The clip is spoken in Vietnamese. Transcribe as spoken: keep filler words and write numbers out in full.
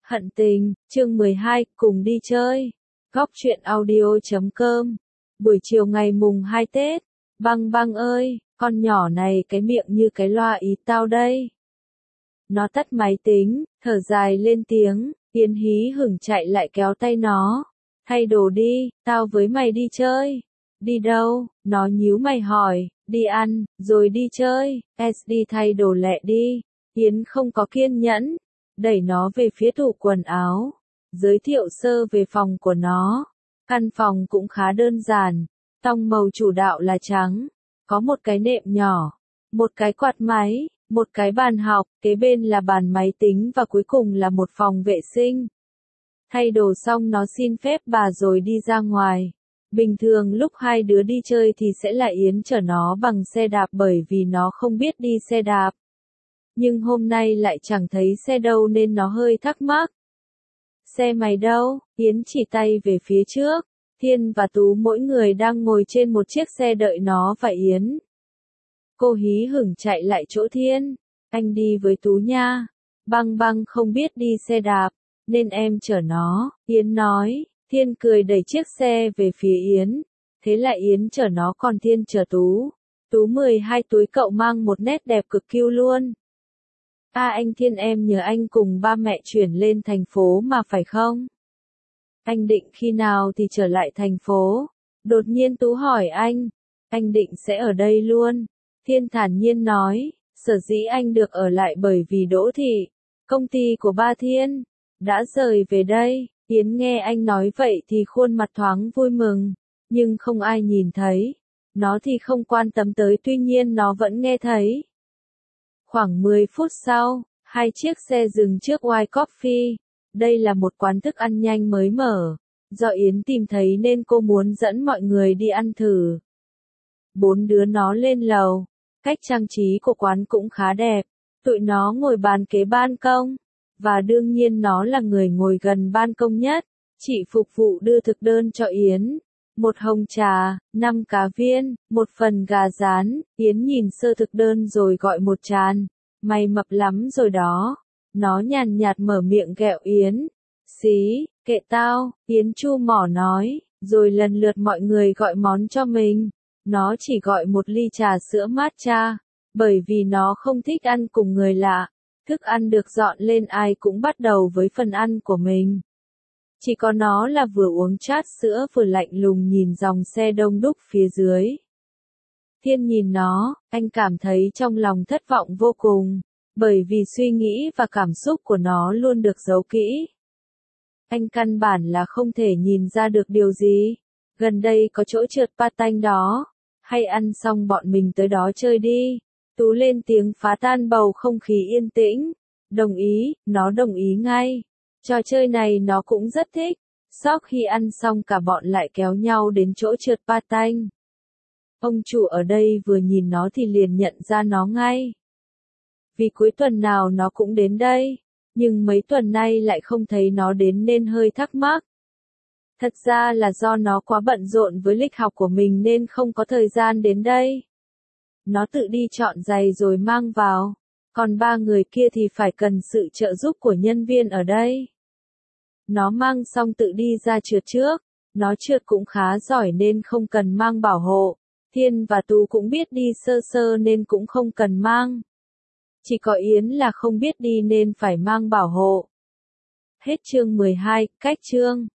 Hận tình, chương mười hai, cùng đi chơi. Góc truyện audio chấm com. Buổi chiều ngày mùng hai Tết. Băng băng ơi, con nhỏ này cái miệng như cái loa ý tao đây. Nó tắt máy tính, thở dài lên tiếng, Yến hí hửng chạy lại kéo tay nó. Thay đồ đi, tao với mày đi chơi. Đi đâu? Nó nhíu mày hỏi, đi ăn, rồi đi chơi. S đi thay đồ lẹ đi. Yến không có kiên nhẫn. Đẩy nó về phía tủ quần áo, giới thiệu sơ về phòng của nó. Căn phòng cũng khá đơn giản, tông màu chủ đạo là trắng, có một cái nệm nhỏ, một cái quạt máy, một cái bàn học, kế bên là bàn máy tính và cuối cùng là một phòng vệ sinh. Thay đồ xong nó xin phép bà rồi đi ra ngoài. Bình thường lúc hai đứa đi chơi thì sẽ là Yến chở nó bằng xe đạp bởi vì nó không biết đi xe đạp. Nhưng hôm nay lại chẳng thấy xe đâu nên nó hơi thắc mắc. Xe mày đâu? Yến chỉ tay về phía trước. Thiên và Tú mỗi người đang ngồi trên một chiếc xe đợi nó và Yến. Cô hí hửng chạy lại chỗ Thiên. Anh đi với Tú nha. Băng băng không biết đi xe đạp, nên em chở nó. Yến nói. Thiên cười đẩy chiếc xe về phía Yến. Thế là Yến chở nó còn Thiên chở Tú. Tú mười hai túi cậu mang một nét đẹp cực cute luôn. À anh Thiên em nhớ anh cùng ba mẹ chuyển lên thành phố mà phải không? Anh định khi nào thì trở lại thành phố? Đột nhiên Tú hỏi anh. Anh định sẽ ở đây luôn. Thiên thản nhiên nói, sở dĩ anh được ở lại bởi vì Đỗ Thị, công ty của ba Thiên, đã rời về đây. Yến nghe anh nói vậy thì khuôn mặt thoáng vui mừng, nhưng không ai nhìn thấy. Nó thì không quan tâm tới tuy nhiên nó vẫn nghe thấy. Khoảng mười phút sau, hai chiếc xe dừng trước White Coffee. Đây là một quán thức ăn nhanh mới mở. Do Yến tìm thấy nên cô muốn dẫn mọi người đi ăn thử. Bốn đứa nó lên lầu. Cách trang trí của quán cũng khá đẹp. Tụi nó ngồi bàn kế ban công. Và đương nhiên nó là người ngồi gần ban công nhất. Chị phục vụ đưa thực đơn cho Yến. Một hồng trà, năm cá viên, một phần gà rán. Yến nhìn sơ thực đơn rồi gọi một chén. Mày mập lắm rồi đó. Nó nhàn nhạt mở miệng ghẹo Yến. Xí, kệ tao, Yến chu mỏ nói, rồi lần lượt mọi người gọi món cho mình. Nó chỉ gọi một ly trà sữa matcha, bởi vì nó không thích ăn cùng người lạ. Thức ăn được dọn lên ai cũng bắt đầu với phần ăn của mình. Chỉ có nó là vừa uống chát sữa vừa lạnh lùng nhìn dòng xe đông đúc phía dưới. Thiên nhìn nó, anh cảm thấy trong lòng thất vọng vô cùng, bởi vì suy nghĩ và cảm xúc của nó luôn được giấu kỹ. Anh căn bản là không thể nhìn ra được điều gì. Gần đây có chỗ trượt patin đó, hay ăn xong bọn mình tới đó chơi đi. Tú lên tiếng phá tan bầu không khí yên tĩnh. Đồng ý, nó đồng ý ngay. Trò chơi này nó cũng rất thích. Sau khi ăn xong cả bọn lại kéo nhau đến chỗ trượt patin. Ông chủ ở đây vừa nhìn nó thì liền nhận ra nó ngay. Vì cuối tuần nào nó cũng đến đây, nhưng mấy tuần nay lại không thấy nó đến nên hơi thắc mắc. Thật ra là do nó quá bận rộn với lịch học của mình nên không có thời gian đến đây. Nó tự đi chọn giày rồi mang vào, còn ba người kia thì phải cần sự trợ giúp của nhân viên ở đây. Nó mang xong tự đi ra trượt trước, nó trượt cũng khá giỏi nên không cần mang bảo hộ. Thiên và Tú cũng biết đi sơ sơ nên cũng không cần mang. Chỉ có Yến là không biết đi nên phải mang bảo hộ. Hết chương mười hai, cách chương.